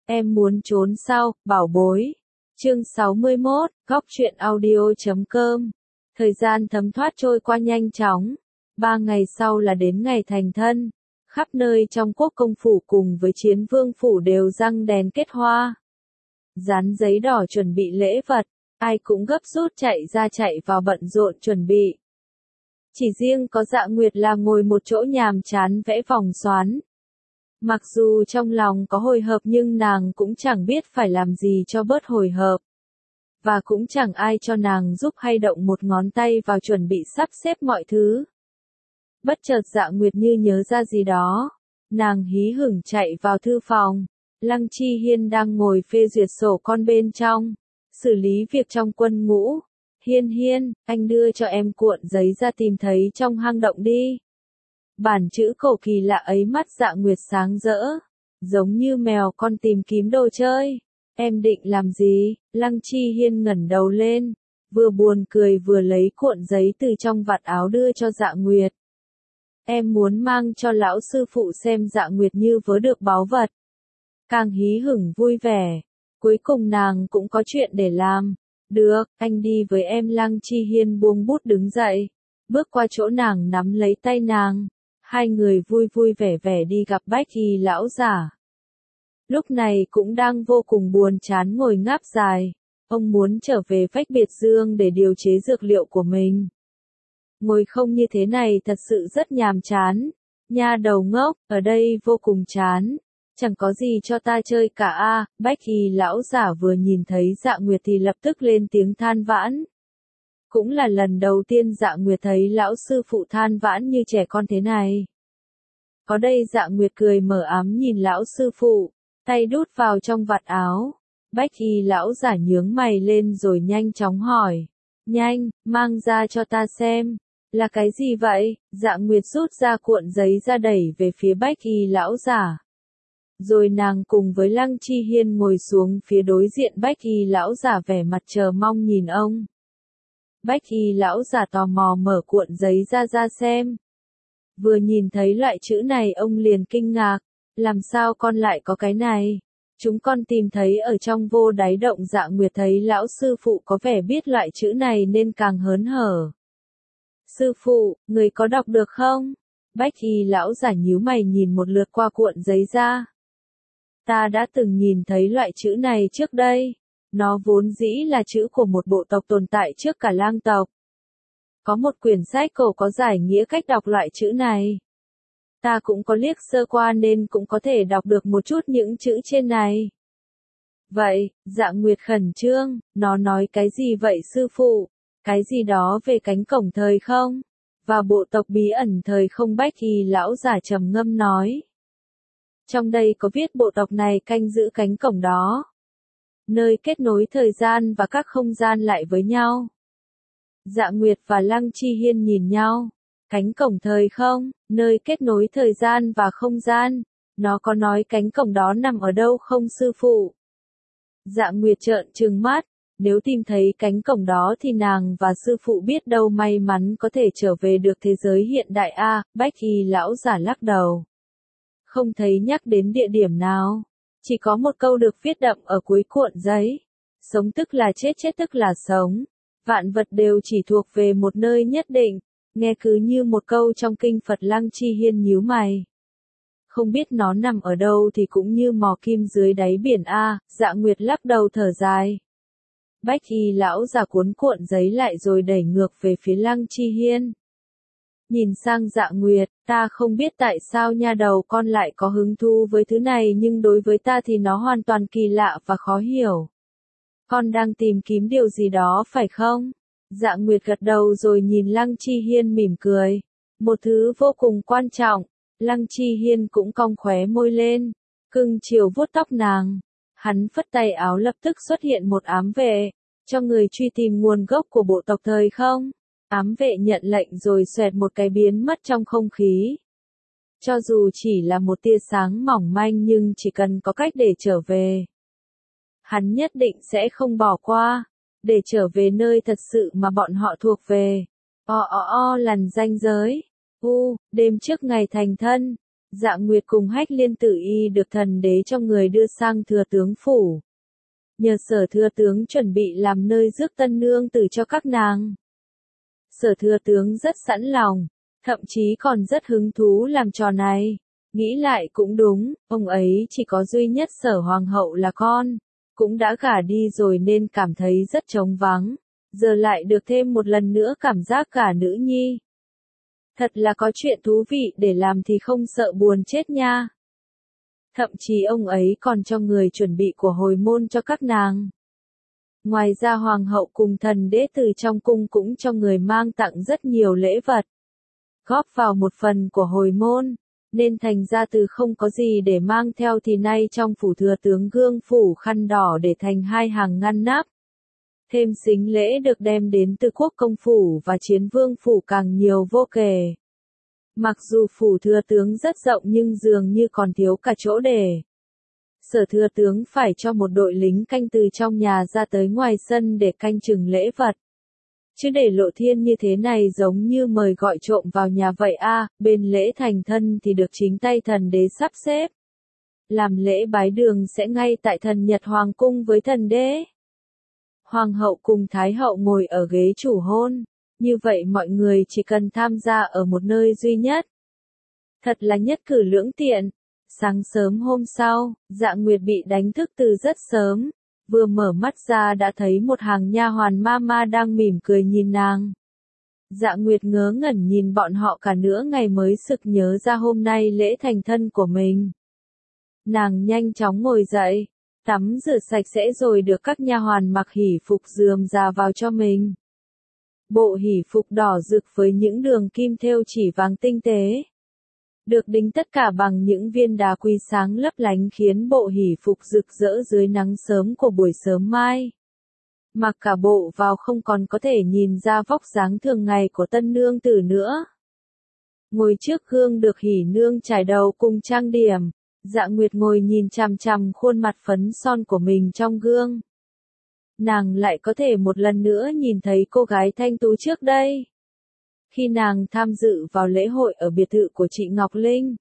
Em muốn trốn sao, bảo bối. Chương 61, Góc truyện audio.com. Thời gian thấm thoát trôi qua nhanh chóng. 3 ngày sau là đến ngày thành thân. Khắp nơi trong quốc công phủ cùng với chiến vương phủ đều răng đèn kết hoa. Dán giấy đỏ chuẩn bị lễ vật, ai cũng gấp rút chạy vào bận rộn chuẩn bị. Chỉ riêng có Dạ Nguyệt là ngồi một chỗ nhàm chán vẽ vòng xoắn. Mặc dù trong lòng có hồi hộp nhưng nàng cũng chẳng biết phải làm gì cho bớt hồi hộp. Và cũng chẳng ai cho nàng giúp hay động một ngón tay vào chuẩn bị sắp xếp mọi thứ. Bất chợt Dạ Nguyệt như nhớ ra gì đó. Nàng hí hửng chạy vào thư phòng. Lăng Chi Hiên đang ngồi phê duyệt sổ con bên trong. Xử lý việc trong quân ngũ. Hiên, anh đưa cho em cuộn giấy ra tìm thấy trong hang động đi. Bản chữ cổ kỳ lạ ấy mắt Dạ Nguyệt sáng rỡ. Giống như mèo con tìm kiếm đồ chơi. Em định làm gì? Lăng Chi Hiên ngẩng đầu lên. Vừa buồn cười vừa lấy cuộn giấy từ trong vạt áo đưa cho Dạ Nguyệt. Em muốn mang cho lão sư phụ xem. Dạ Nguyệt như vớ được báu vật. Càng hí hửng vui vẻ. Cuối cùng nàng cũng có chuyện để làm. Được, anh đi với em. Lăng Chi Hiên buông bút đứng dậy. Bước qua chỗ nàng nắm lấy tay nàng. Hai người vui vẻ đi gặp Bách Y lão giả. Lúc này cũng đang vô cùng buồn chán ngồi ngáp dài. Ông muốn trở về Vách Biệt Dương để điều chế dược liệu của mình. Ngồi không như thế này thật sự rất nhàm chán. Nha đầu ngốc, ở đây vô cùng chán. Chẳng có gì cho ta chơi cả a. Bách Y lão giả vừa nhìn thấy Dạ Nguyệt thì lập tức lên tiếng than vãn. Cũng là lần đầu tiên Dạ Nguyệt thấy lão sư phụ than vãn như trẻ con thế này. Có đây. Dạ Nguyệt cười mở ám nhìn lão sư phụ, tay đút vào trong vạt áo. Bách Y lão giả nhướng mày lên rồi nhanh chóng hỏi. Nhanh, mang ra cho ta xem. Là cái gì vậy? Dạ Nguyệt rút ra cuộn giấy ra đẩy về phía Bách Y lão giả. Rồi nàng cùng với Lăng Chi Hiên ngồi xuống phía đối diện Bách Y lão giả vẻ mặt chờ mong nhìn ông. Bách Y lão giả tò mò mở cuộn giấy ra xem. Vừa nhìn thấy loại chữ này ông liền kinh ngạc. Làm sao con lại có cái này? Chúng con tìm thấy ở trong vô đáy động. Dạ Nguyệt thấy lão sư phụ có vẻ biết loại chữ này nên càng hớn hở. Sư phụ, người có đọc được không? Bách Y lão giả nhíu mày nhìn một lượt qua cuộn giấy ra. Ta đã từng nhìn thấy loại chữ này trước đây. Nó vốn dĩ là chữ của một bộ tộc tồn tại trước cả lang tộc. Có một quyển sách cổ có giải nghĩa cách đọc loại chữ này. Ta cũng có liếc sơ qua nên cũng có thể đọc được một chút những chữ trên này. Vậy, Dạ Nguyệt khẩn trương, nó nói cái gì vậy sư phụ? Cái gì đó về cánh cổng thời không? Và bộ tộc bí ẩn thời không? Bách Y lão giả trầm ngâm nói. Trong đây có viết bộ tộc này canh giữ cánh cổng đó. Nơi kết nối thời gian và các không gian lại với nhau. Dạ Nguyệt và Lăng Chi Hiên nhìn nhau. Cánh cổng thời không, nơi kết nối thời gian và không gian. Nó có nói cánh cổng đó nằm ở đâu không sư phụ? Dạ Nguyệt trợn trừng mắt. Nếu tìm thấy cánh cổng đó thì nàng và sư phụ biết đâu may mắn có thể trở về được thế giới hiện đại a. Bách Y lão giả lắc đầu. Không thấy nhắc đến địa điểm nào. Chỉ có một câu được viết đậm ở cuối cuộn giấy. Sống tức là chết, chết tức là sống. Vạn vật đều chỉ thuộc về một nơi nhất định. Nghe cứ như một câu trong kinh Phật. Lăng Chi Hiên nhíu mày. Không biết nó nằm ở đâu thì cũng như mò kim dưới đáy biển a. Dạ Nguyệt lắc đầu thở dài. Bách Y lão giả cuốn cuộn giấy lại rồi đẩy ngược về phía Lăng Chi Hiên. Nhìn sang Dạ Nguyệt, ta không biết tại sao nha đầu con lại có hứng thú với thứ này nhưng đối với ta thì nó hoàn toàn kỳ lạ và khó hiểu. Con đang tìm kiếm điều gì đó phải không? Dạ Nguyệt gật đầu rồi nhìn Lăng Chi Hiên mỉm cười. Một thứ vô cùng quan trọng. Lăng Chi Hiên cũng cong khóe môi lên. Cưng chiều vuốt tóc nàng. Hắn phất tay áo lập tức xuất hiện một ám vệ. Cho người truy tìm nguồn gốc của bộ tộc thời không? Ám vệ nhận lệnh rồi xoẹt một cái biến mất trong không khí. Cho dù chỉ là một tia sáng mỏng manh nhưng chỉ cần có cách để trở về. Hắn nhất định sẽ không bỏ qua. Để trở về nơi thật sự mà bọn họ thuộc về. Lằn ranh giới. Đêm trước ngày thành thân. Dạ Nguyệt cùng Hách Liên Tử Y được thần đế cho người đưa sang thừa tướng phủ. Nhờ Sở thừa tướng chuẩn bị làm nơi rước tân nương tử cho các nàng. Sở thừa tướng rất sẵn lòng, thậm chí còn rất hứng thú làm trò này. Nghĩ lại cũng đúng, ông ấy chỉ có duy nhất Sở hoàng hậu là con, cũng đã gả đi rồi nên cảm thấy rất trống vắng. Giờ lại được thêm một lần nữa cảm giác gả nữ nhi. Thật là có chuyện thú vị để làm thì không sợ buồn chết nha. Thậm chí ông ấy còn cho người chuẩn bị của hồi môn cho các nàng. Ngoài ra hoàng hậu cùng thần đế từ trong cung cũng cho người mang tặng rất nhiều lễ vật. Góp vào một phần của hồi môn, nên thành ra từ không có gì để mang theo thì nay trong phủ thừa tướng gương phủ khăn đỏ để thành hai hàng ngăn nắp. Thêm sính lễ được đem đến từ quốc công phủ và chiến vương phủ càng nhiều vô kể. Mặc dù phủ thừa tướng rất rộng nhưng dường như còn thiếu cả chỗ để. Sở thừa tướng phải cho một đội lính canh từ trong nhà ra tới ngoài sân để canh chừng lễ vật. Chứ để lộ thiên như thế này giống như mời gọi trộm vào nhà vậy a. Bên lễ thành thân thì được chính tay thần đế sắp xếp. Làm lễ bái đường sẽ ngay tại thần Nhật Hoàng cung với thần đế. Hoàng hậu cùng Thái hậu ngồi ở ghế chủ hôn, như vậy mọi người chỉ cần tham gia ở một nơi duy nhất. Thật là nhất cử lưỡng tiện. Sáng sớm hôm sau, Dạ Nguyệt bị đánh thức từ rất sớm, vừa mở mắt ra đã thấy một hàng nha hoàn mama đang mỉm cười nhìn nàng. Dạ Nguyệt ngớ ngẩn nhìn bọn họ cả nửa ngày mới sực nhớ ra hôm nay lễ thành thân của mình. Nàng nhanh chóng ngồi dậy, tắm rửa sạch sẽ rồi được các nha hoàn mặc hỉ phục rườm rà vào cho mình. Bộ hỉ phục đỏ rực với những đường kim thêu chỉ vàng tinh tế. Được đính tất cả bằng những viên đá quý sáng lấp lánh khiến bộ hỉ phục rực rỡ dưới nắng sớm của buổi sớm mai. Mặc cả bộ vào không còn có thể nhìn ra vóc dáng thường ngày của tân nương tử nữa. Ngồi trước gương được hỉ nương trải đầu cùng trang điểm. Dạ Nguyệt ngồi nhìn chằm chằm khuôn mặt phấn son của mình trong gương. Nàng lại có thể một lần nữa nhìn thấy cô gái thanh tú trước đây. Khi nàng tham dự vào lễ hội ở biệt thự của chị Ngọc Linh.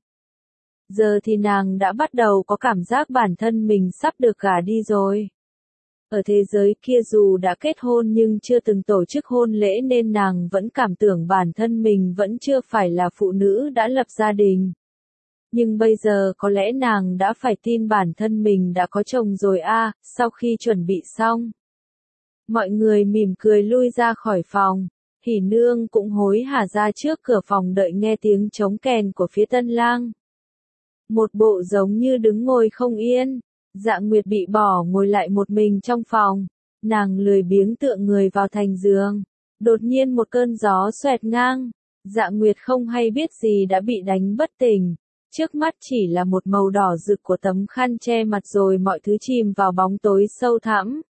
Giờ thì nàng đã bắt đầu có cảm giác bản thân mình sắp được gả đi rồi. Ở thế giới kia dù đã kết hôn nhưng chưa từng tổ chức hôn lễ nên nàng vẫn cảm tưởng bản thân mình vẫn chưa phải là phụ nữ đã lập gia đình. Nhưng bây giờ có lẽ nàng đã phải tin bản thân mình đã có chồng rồi a. Sau khi chuẩn bị xong. Mọi người mỉm cười lui ra khỏi phòng. Hỉ nương cũng hối hả ra trước cửa phòng đợi nghe tiếng trống kèn của phía tân lang. Một bộ giống như đứng ngồi không yên. Dạ Nguyệt bị bỏ ngồi lại một mình trong phòng. Nàng lười biếng tựa người vào thành giường. Đột nhiên một cơn gió xoẹt ngang. Dạ Nguyệt không hay biết gì đã bị đánh bất tỉnh. Trước mắt chỉ là một màu đỏ rực của tấm khăn che mặt rồi mọi thứ chìm vào bóng tối sâu thẳm.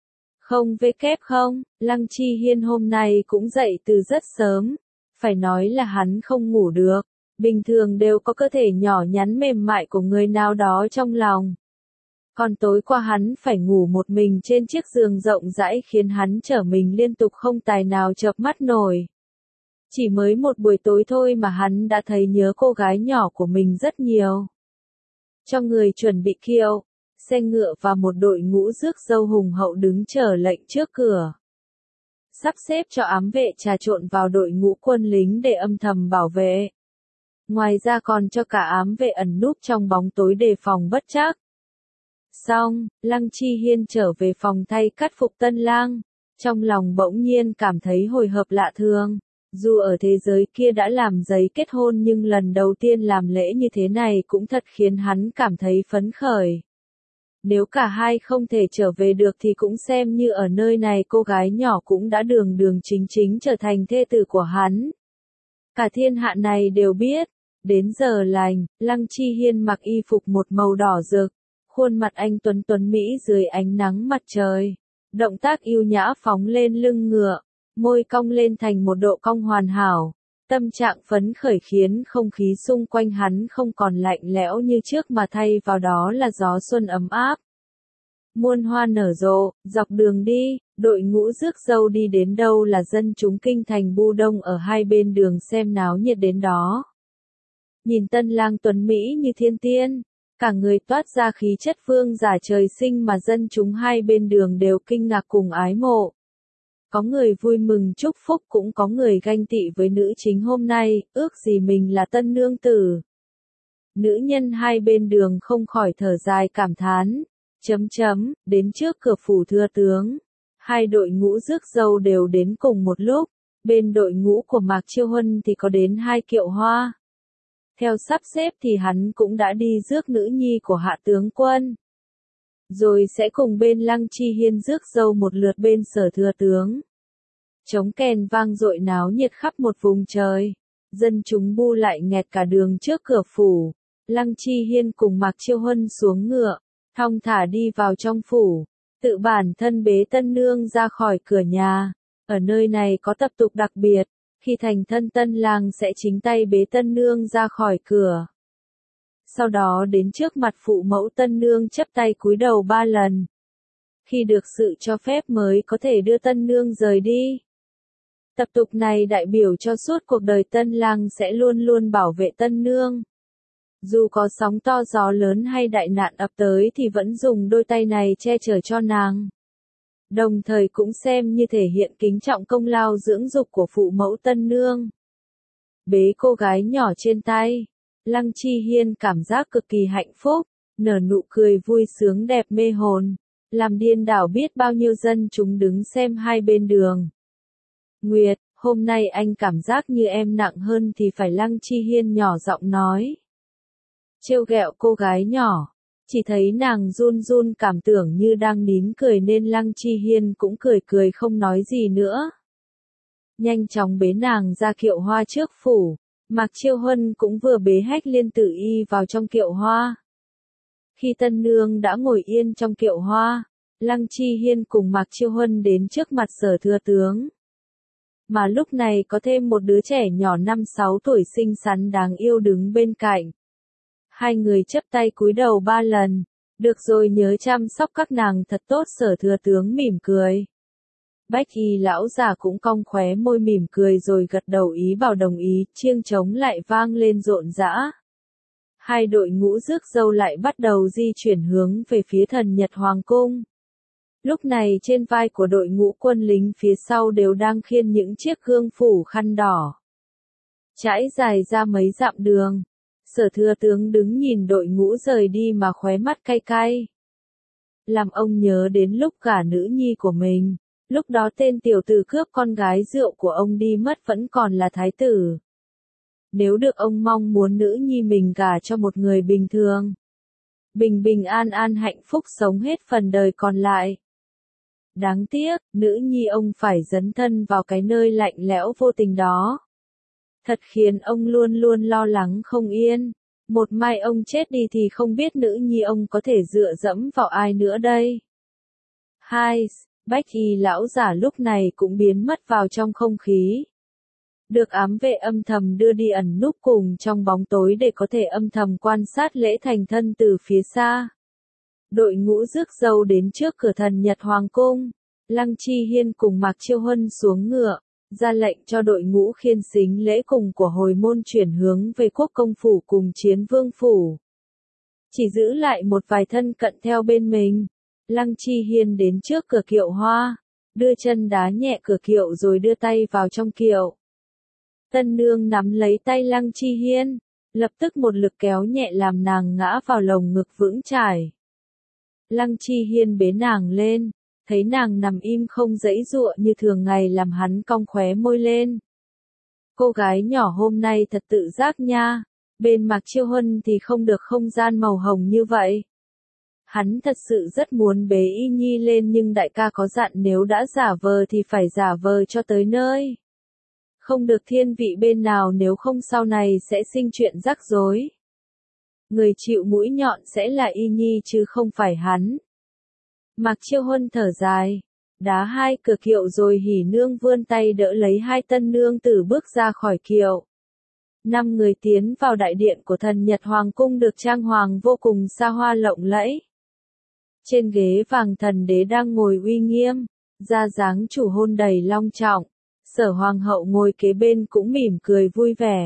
Không, Lăng Chi Hiên hôm nay cũng dậy từ rất sớm. Phải nói là hắn không ngủ được. Bình thường đều có cơ thể nhỏ nhắn mềm mại của người nào đó trong lòng. Còn tối qua hắn phải ngủ một mình trên chiếc giường rộng rãi khiến hắn trở mình liên tục không tài nào chợp mắt nổi. Chỉ mới một buổi tối thôi mà hắn đã thấy nhớ cô gái nhỏ của mình rất nhiều. Cho người chuẩn bị kiệu, xe ngựa và một đội ngũ rước dâu hùng hậu đứng chờ lệnh trước cửa. Sắp xếp cho ám vệ trà trộn vào đội ngũ quân lính để âm thầm bảo vệ. Ngoài ra còn cho cả ám vệ ẩn núp trong bóng tối đề phòng bất trắc. Xong, Lăng Chi Hiên trở về phòng thay cắt phục tân lang. Trong lòng bỗng nhiên cảm thấy hồi hộp lạ thường. Dù ở thế giới kia đã làm giấy kết hôn nhưng lần đầu tiên làm lễ như thế này cũng thật khiến hắn cảm thấy phấn khởi. Nếu cả hai không thể trở về được thì cũng xem như ở nơi này cô gái nhỏ cũng đã đường đường chính chính trở thành thê tử của hắn. Cả thiên hạ này đều biết. Đến giờ lành, Lăng Chi Hiên mặc y phục một màu đỏ rực. Khuôn mặt anh tuấn mỹ dưới ánh nắng mặt trời. Động tác yêu nhã phóng lên lưng ngựa. Môi cong lên thành một độ cong hoàn hảo. Tâm trạng phấn khởi khiến không khí xung quanh hắn không còn lạnh lẽo như trước mà thay vào đó là gió xuân ấm áp. Muôn hoa nở rộ, dọc đường đi, đội ngũ rước dâu đi đến đâu là dân chúng kinh thành bu đông ở hai bên đường xem náo nhiệt đến đó. Nhìn tân lang tuấn Mỹ như thiên tiên, cả người toát ra khí chất vương giả trời sinh mà dân chúng hai bên đường đều kinh ngạc cùng ái mộ. Có người vui mừng chúc phúc cũng có người ganh tị với nữ chính hôm nay, ước gì mình là tân nương tử. Nữ nhân hai bên đường không khỏi thở dài cảm thán. Đến trước cửa phủ thừa tướng. Hai đội ngũ rước dâu đều đến cùng một lúc. Bên đội ngũ của Mạc Chiêu Huân thì có đến 2 kiệu hoa. Theo sắp xếp thì hắn cũng đã đi rước nữ nhi của hạ tướng quân. Rồi sẽ cùng bên Lăng Chi Hiên rước dâu một lượt bên sở thừa tướng. Trống kèn vang dội náo nhiệt khắp một vùng trời. Dân chúng bu lại nghẹt cả đường trước cửa phủ. Lăng Chi Hiên cùng Mạc Chiêu Huân xuống ngựa, thong thả đi vào trong phủ, tự bản thân bế tân nương ra khỏi cửa nhà. Ở nơi này có tập tục đặc biệt, khi thành thân tân lang sẽ chính tay bế tân nương ra khỏi cửa. Sau đó đến trước mặt phụ mẫu tân nương chắp tay cúi đầu 3 lần. Khi được sự cho phép mới có thể đưa tân nương rời đi. Tập tục này đại biểu cho suốt cuộc đời tân lang sẽ luôn luôn bảo vệ tân nương. Dù có sóng to gió lớn hay đại nạn ập tới thì vẫn dùng đôi tay này che chở cho nàng. Đồng thời cũng xem như thể hiện kính trọng công lao dưỡng dục của phụ mẫu tân nương. Bế cô gái nhỏ trên tay, Lăng Chi Hiên cảm giác cực kỳ hạnh phúc, nở nụ cười vui sướng đẹp mê hồn, làm điên đảo biết bao nhiêu dân chúng đứng xem hai bên đường. Nguyệt, hôm nay anh cảm giác như em nặng hơn thì phải, Lăng Chi Hiên nhỏ giọng nói. Trêu ghẹo cô gái nhỏ, chỉ thấy nàng run run cảm tưởng như đang nín cười nên Lăng Chi Hiên cũng cười cười không nói gì nữa. Nhanh chóng bế nàng ra kiệu hoa trước phủ, Mạc Chiêu Huân cũng vừa bế Hách Liên Tử Y vào trong kiệu hoa. Khi tân nương đã ngồi yên trong kiệu hoa, Lăng Chi Hiên cùng Mạc Chiêu Huân đến trước mặt sở thừa tướng. Mà lúc này có thêm một đứa trẻ nhỏ 5-6 tuổi xinh xắn đáng yêu đứng bên cạnh. Hai người chắp tay cúi đầu 3 lần, được rồi nhớ chăm sóc các nàng thật tốt, sở thừa tướng mỉm cười. Bách y lão già cũng cong khóe môi mỉm cười rồi gật đầu ý bảo đồng ý, chiêng trống lại vang lên rộn rã. Hai đội ngũ rước dâu lại bắt đầu di chuyển hướng về phía Thần Nhật Hoàng cung. Lúc này trên vai của đội ngũ quân lính phía sau đều đang khiêng những chiếc gương phủ khăn đỏ. Trải dài ra mấy dặm đường. Sở thừa tướng đứng nhìn đội ngũ rời đi mà khóe mắt cay cay. Làm ông nhớ đến lúc gả nữ nhi của mình. Lúc đó tên tiểu tử cướp con gái rượu của ông đi mất vẫn còn là thái tử. Nếu được ông mong muốn nữ nhi mình gả cho một người bình thường. Bình bình an an hạnh phúc sống hết phần đời còn lại. Đáng tiếc, nữ nhi ông phải dấn thân vào cái nơi lạnh lẽo vô tình đó. Thật khiến ông luôn luôn lo lắng không yên. Một mai ông chết đi thì không biết nữ nhi ông có thể dựa dẫm vào ai nữa đây. Bách y lão giả lúc này cũng biến mất vào trong không khí. Được ám vệ âm thầm đưa đi ẩn núp cùng trong bóng tối để có thể âm thầm quan sát lễ thành thân từ phía xa. Đội ngũ rước dâu đến trước cửa Thần Nhật Hoàng cung. Lăng Chi Hiên cùng Mạc Chiêu Huân xuống ngựa, ra lệnh cho đội ngũ khiên xính lễ cùng của hồi môn chuyển hướng về Quốc công phủ cùng Chiến vương phủ. Chỉ giữ lại một vài thân cận theo bên mình. Lăng Chi Hiên đến trước cửa kiệu hoa, đưa chân đá nhẹ cửa kiệu rồi đưa tay vào trong kiệu. Tân nương nắm lấy tay Lăng Chi Hiên, lập tức một lực kéo nhẹ làm nàng ngã vào lồng ngực vững chãi. Lăng Chi Hiên bế nàng lên, thấy nàng nằm im không giãy giụa như thường ngày làm hắn cong khóe môi lên. Cô gái nhỏ hôm nay thật tự giác nha, bên Mạc Chiêu Huân thì không được không gian màu hồng như vậy. Hắn thật sự rất muốn bế Y Nhi lên nhưng đại ca có dặn nếu đã giả vờ thì phải giả vờ cho tới nơi. Không được thiên vị bên nào nếu không sau này sẽ sinh chuyện rắc rối. Người chịu mũi nhọn sẽ là Y Nhi chứ không phải hắn. Mạc Chiêu Huân thở dài, đá hai cửa kiệu rồi hỉ nương vươn tay đỡ lấy hai tân nương tử bước ra khỏi kiệu. 5 người tiến vào đại điện của Thần Nhật Hoàng cung được trang hoàng vô cùng xa hoa lộng lẫy. Trên ghế vàng thần đế đang ngồi uy nghiêm, ra dáng chủ hôn đầy long trọng. Sở hoàng hậu ngồi kế bên cũng mỉm cười vui vẻ.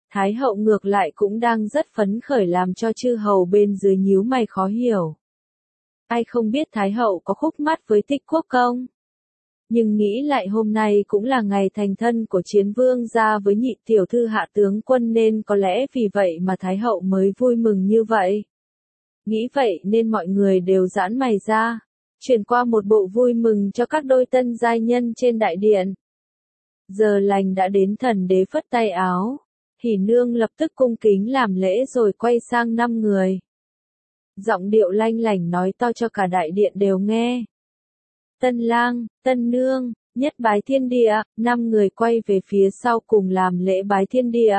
Thái hậu ngược lại cũng đang rất phấn khởi làm cho chư hầu bên dưới nhíu mày khó hiểu. Ai không biết Thái hậu có khúc mắc với Tích Quốc Công. Nhưng nghĩ lại hôm nay cũng là ngày thành thân của Chiến Vương gia với nhị tiểu thư Hạ tướng quân nên có lẽ vì vậy mà Thái hậu mới vui mừng như vậy. Nghĩ vậy nên mọi người đều giãn mày ra, chuyển qua một bộ vui mừng cho các đôi tân giai nhân trên đại điện. Giờ lành đã đến, thần đế phất tay áo, Hỉ Nương lập tức cung kính làm lễ rồi quay sang 5 người. Giọng điệu lanh lảnh nói to cho cả đại điện đều nghe. Tân lang, tân nương, nhất bái thiên địa, 5 người quay về phía sau cùng làm lễ bái thiên địa.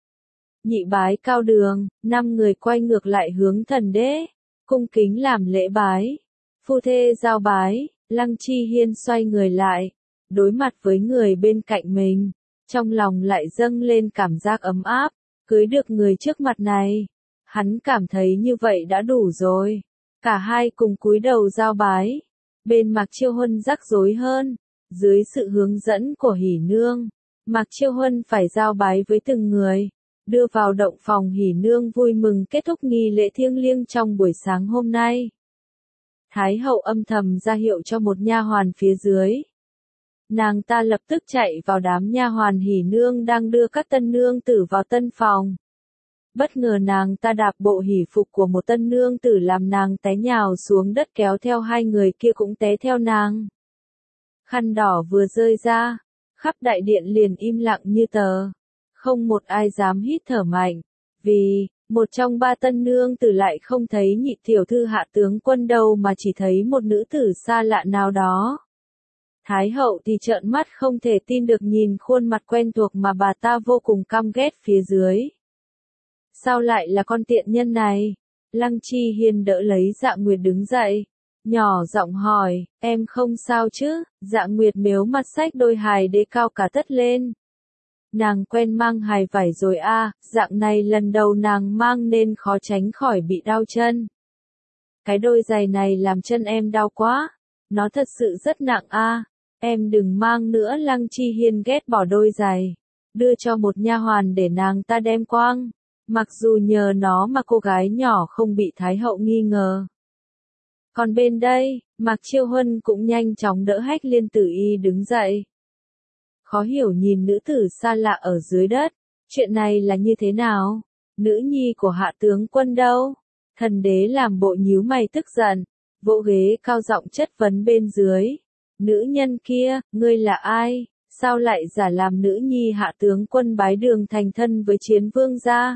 Nhị bái cao đường, 5 người quay ngược lại hướng thần đế, cung kính làm lễ bái. Phu thê giao bái, Lăng Chi Hiên xoay người lại, đối mặt với người bên cạnh mình, trong lòng lại dâng lên cảm giác ấm áp, cưới được người trước mặt này. Hắn cảm thấy như vậy đã đủ rồi. Cả hai cùng cúi đầu giao bái. Bên Mạc Chiêu Huân rắc rối hơn, dưới sự hướng dẫn của Hỉ Nương, Mạc Chiêu Huân phải giao bái với từng người, đưa vào động phòng. Hỉ Nương vui mừng kết thúc nghi lễ thiêng liêng trong buổi sáng hôm nay. Thái hậu âm thầm ra hiệu cho một nha hoàn phía dưới. Nàng ta lập tức chạy vào đám nha hoàn Hỉ Nương đang đưa các tân nương tử vào tân phòng. Bất ngờ nàng ta đạp bộ hỉ phục của một tân nương tử làm nàng té nhào xuống đất, kéo theo hai người kia cũng té theo nàng. Khăn đỏ vừa rơi ra, khắp đại điện liền im lặng như tờ. Không một ai dám hít thở mạnh, vì một trong 3 tân nương tử lại không thấy nhị tiểu thư Hạ tướng quân đâu mà chỉ thấy một nữ tử xa lạ nào đó. Thái hậu thì trợn mắt không thể tin được nhìn khuôn mặt quen thuộc mà bà ta vô cùng căm ghét phía dưới. Sao lại là con tiện nhân này? Lăng Chi Hiên đỡ lấy Dạ Nguyệt đứng dậy, nhỏ giọng hỏi, em không sao chứ? Dạ Nguyệt mếu mặt xách đôi hài đế cao cả tất lên. Nàng quen mang hài vải rồi a, dạng này lần đầu nàng mang nên khó tránh khỏi bị đau chân. Cái đôi giày này làm chân em đau quá, nó thật sự rất nặng a, em đừng mang nữa. Lăng Chi Hiên ghét bỏ đôi giày, đưa cho một nha hoàn để nàng ta đem quang. Mặc dù nhờ nó mà cô gái nhỏ không bị Thái hậu nghi ngờ. Còn bên đây, Mạc Chiêu Huân cũng nhanh chóng đỡ Hách Liên Tử Y đứng dậy. Khó hiểu nhìn nữ tử xa lạ ở dưới đất, chuyện này là như thế nào? Nữ nhi của Hạ tướng quân đâu? Thần đế làm bộ nhíu mày tức giận, vỗ ghế cao giọng chất vấn bên dưới. Nữ nhân kia, ngươi là ai? Sao lại giả làm nữ nhi Hạ tướng quân bái đường thành thân với Chiến Vương gia?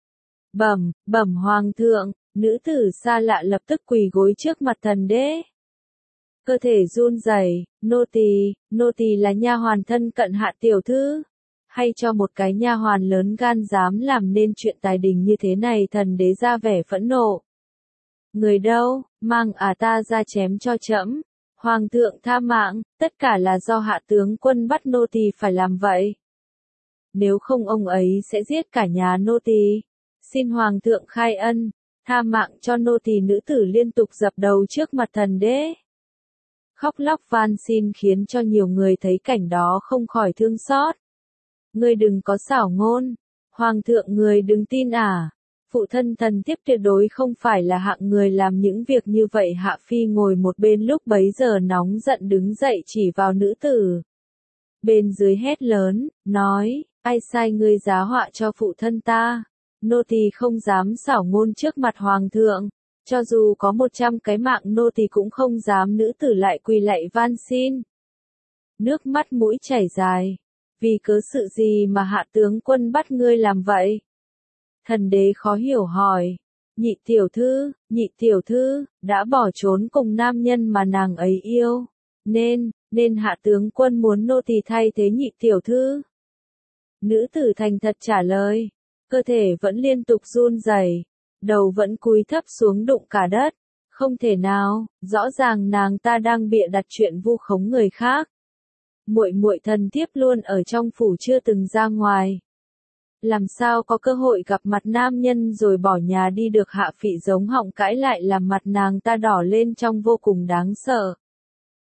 Bẩm hoàng thượng, nữ tử xa lạ lập tức quỳ gối trước mặt thần đế. Cơ thể run rẩy, nô tỳ là nha hoàn thân cận Hạ tiểu thư, hay cho một cái nha hoàn lớn gan dám làm nên chuyện tài đình như thế này? Thần đế ra vẻ phẫn nộ. Người đâu, mang ta ra chém cho trẫm. Hoàng thượng tha mạng, tất cả là do Hạ tướng quân bắt nô tỳ phải làm vậy. Nếu không ông ấy sẽ giết cả nhà nô tỳ. Xin hoàng thượng khai ân, tha mạng cho nô tỳ. Nữ tử liên tục dập đầu trước mặt thần đế, khóc lóc van xin khiến cho nhiều người thấy cảnh đó không khỏi thương xót. Ngươi đừng có xảo ngôn, hoàng thượng người đừng tin à? Phụ thân thần thiếp tuyệt đối không phải là hạng người làm những việc như vậy. Hạ phi ngồi một bên lúc bấy giờ nóng giận đứng dậy chỉ vào nữ tử. Bên dưới hét lớn, nói, ai sai ngươi giá họa cho phụ thân ta? Nô tỳ không dám xảo ngôn trước mặt hoàng thượng, cho dù có 100 cái mạng nô tỳ cũng không dám. Nữ tử lại quỳ lạy van xin, nước mắt mũi chảy dài. Vì cớ sự gì mà Hạ tướng quân bắt ngươi làm vậy? Thần đế khó hiểu hỏi. Nhị tiểu thư đã bỏ trốn cùng nam nhân mà nàng ấy yêu, nên Hạ tướng quân muốn nô tỳ thay thế nhị tiểu thư. Nữ tử thành thật trả lời, cơ thể vẫn liên tục run rẩy, đầu vẫn cúi thấp xuống đụng cả đất. Không thể nào, rõ ràng nàng ta đang bịa đặt chuyện vu khống người khác. Muội thần thiếp luôn ở trong phủ chưa từng ra ngoài, làm sao có cơ hội gặp mặt nam nhân rồi bỏ nhà đi được? Hạ Phị giống họng cãi lại làm mặt nàng ta đỏ lên trông vô cùng đáng sợ.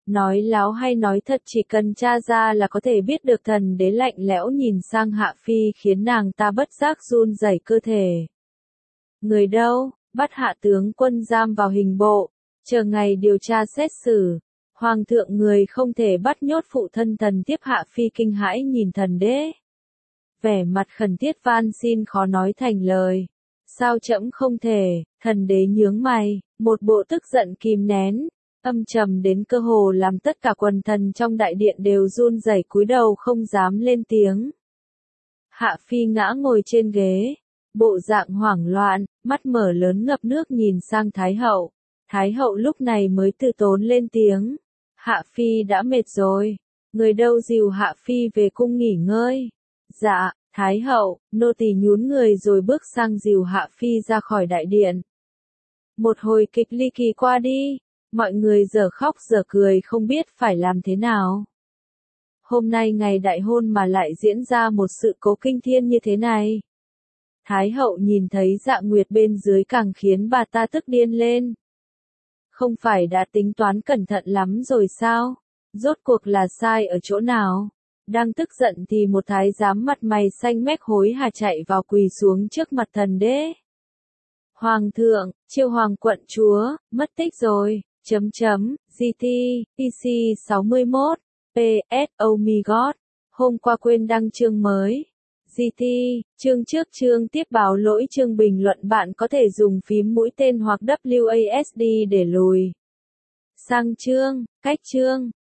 Nói láo hay nói thật chỉ cần tra ra là có thể biết được. Thần đế lạnh lẽo nhìn sang Hạ Phi khiến nàng ta bất giác run rẩy cơ thể. Người đâu? Bắt Hạ tướng quân giam vào hình bộ, chờ ngày điều tra xét xử. Hoàng thượng người không thể bắt nhốt phụ thân thần tiếp. Hạ Phi kinh hãi nhìn thần đế. Vẻ mặt khẩn thiết van xin khó nói thành lời. Sao trẫm không thể? Thần đế nhướng mày, một bộ tức giận kìm nén, âm trầm đến cơ hồ làm tất cả quần thần trong đại điện đều run rẩy cúi đầu không dám lên tiếng. Hạ Phi ngã ngồi trên ghế, bộ dạng hoảng loạn, mắt mở lớn ngập nước nhìn sang Thái hậu. Thái hậu lúc này mới từ tốn lên tiếng. Hạ Phi đã mệt rồi, người đâu dìu Hạ Phi về cung nghỉ ngơi. Dạ, Thái hậu, nô tỳ nhún người rồi bước sang dìu Hạ Phi ra khỏi đại điện. Một hồi kịch ly kỳ qua đi, mọi người giờ khóc giờ cười không biết phải làm thế nào. Hôm nay ngày đại hôn mà lại diễn ra một sự cố kinh thiên như thế này. Thái hậu nhìn thấy Dạ Nguyệt bên dưới càng khiến bà ta tức điên lên. Không phải đã tính toán cẩn thận lắm rồi sao? Rốt cuộc là sai ở chỗ nào? Đang tức giận thì một thái giám mặt mày xanh mét hối hả chạy vào quỳ xuống trước mặt thần đế. Hoàng thượng, Chiêu Hoàng quận chúa, mất tích rồi, GT, PC 61, PS, oh my god, hôm qua quên đăng chương mới. GT, chương trước chương tiếp báo lỗi chương bình luận bạn có thể dùng phím mũi tên hoặc WASD để lùi sang chương, cách chương.